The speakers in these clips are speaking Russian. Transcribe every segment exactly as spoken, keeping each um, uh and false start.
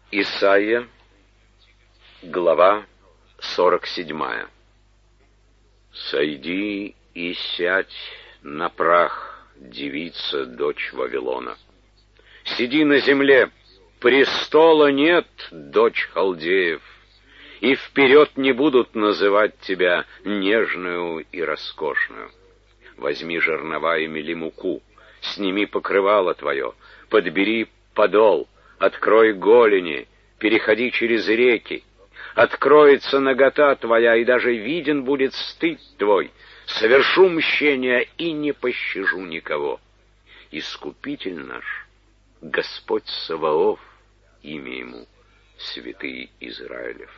Исайя, глава сорок седьмая. «Сойди и сядь на прах, девица, дочь Вавилона. Сиди на земле, престола нет, дочь халдеев, и вперед не будут называть тебя нежную и роскошную. Возьми жернова и мели муку, сними покрывало твое, подбери подол, открой голени, переходи через реки. Откроется нагота твоя, и даже виден будет стыд твой. Совершу мщение и не пощажу никого. Искупитель наш, Господь Саваоф, имя ему, святый Израилев.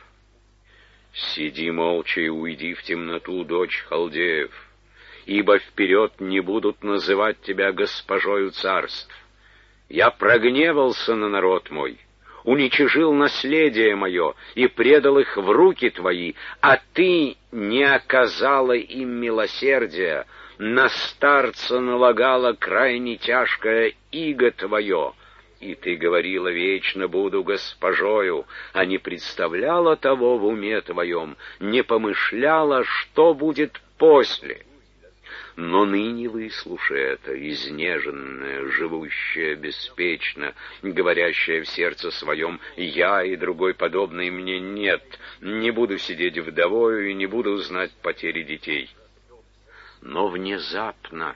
Сиди молча и уйди в темноту, дочь халдеев, ибо вперед не будут называть тебя госпожою царств. Я прогневался на народ мой, уничижил наследие мое и предал их в руки твои, а ты не оказала им милосердия, на старца налагала крайне тяжкое иго твое, и ты говорила: вечно буду госпожою, а не представляла того в уме твоем, не помышляла, что будет после. Но ныне выслушай это, изнеженная, живущая беспечно, говорящая в сердце своем: я и другой подобный мне нет, не буду сидеть вдовою и не буду знать потери детей. Но внезапно,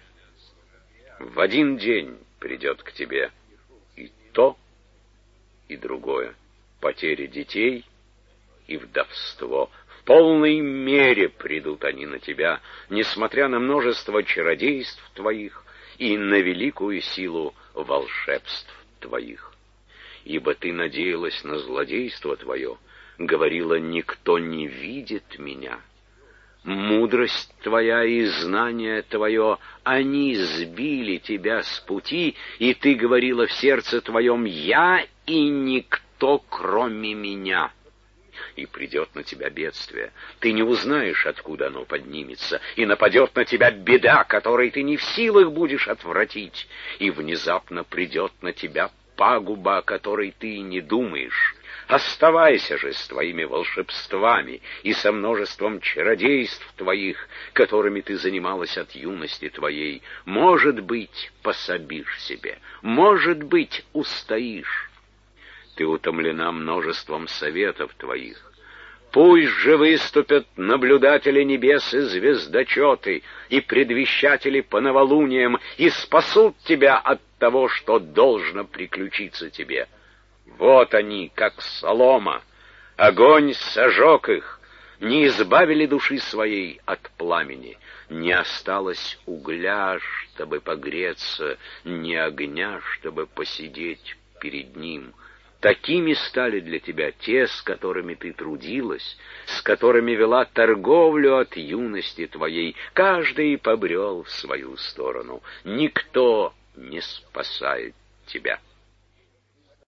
в один день придет к тебе и то, и другое, потеря детей и вдовство. В полной мере придут они на тебя, несмотря на множество чародейств твоих и на великую силу волшебств твоих. Ибо ты надеялась на злодейство твое, говорила: никто не видит меня. Мудрость твоя и знание твое, они сбили тебя с пути, и ты говорила в сердце твоем: я и никто, кроме меня. И придет на тебя бедствие, ты не узнаешь, откуда оно поднимется, и нападет на тебя беда, которой ты не в силах будешь отвратить, и внезапно придет на тебя пагуба, о которой ты и не думаешь. Оставайся же с твоими волшебствами и со множеством чародейств твоих, которыми ты занималась от юности твоей. Может быть, пособишь себе, может быть, устоишь. Ты утомлена множеством советов твоих. Пусть же выступят наблюдатели небес и звездочеты, и предвещатели по новолуниям, и спасут тебя от того, что должно приключиться тебе. Вот они, как солома, огонь сожег их, не избавили души своей от пламени, не осталось угля, чтобы погреться, ни огня, чтобы посидеть перед ним. Такими стали для тебя те, с которыми ты трудилась, с которыми вела торговлю от юности твоей. Каждый побрел в свою сторону. Никто не спасает тебя.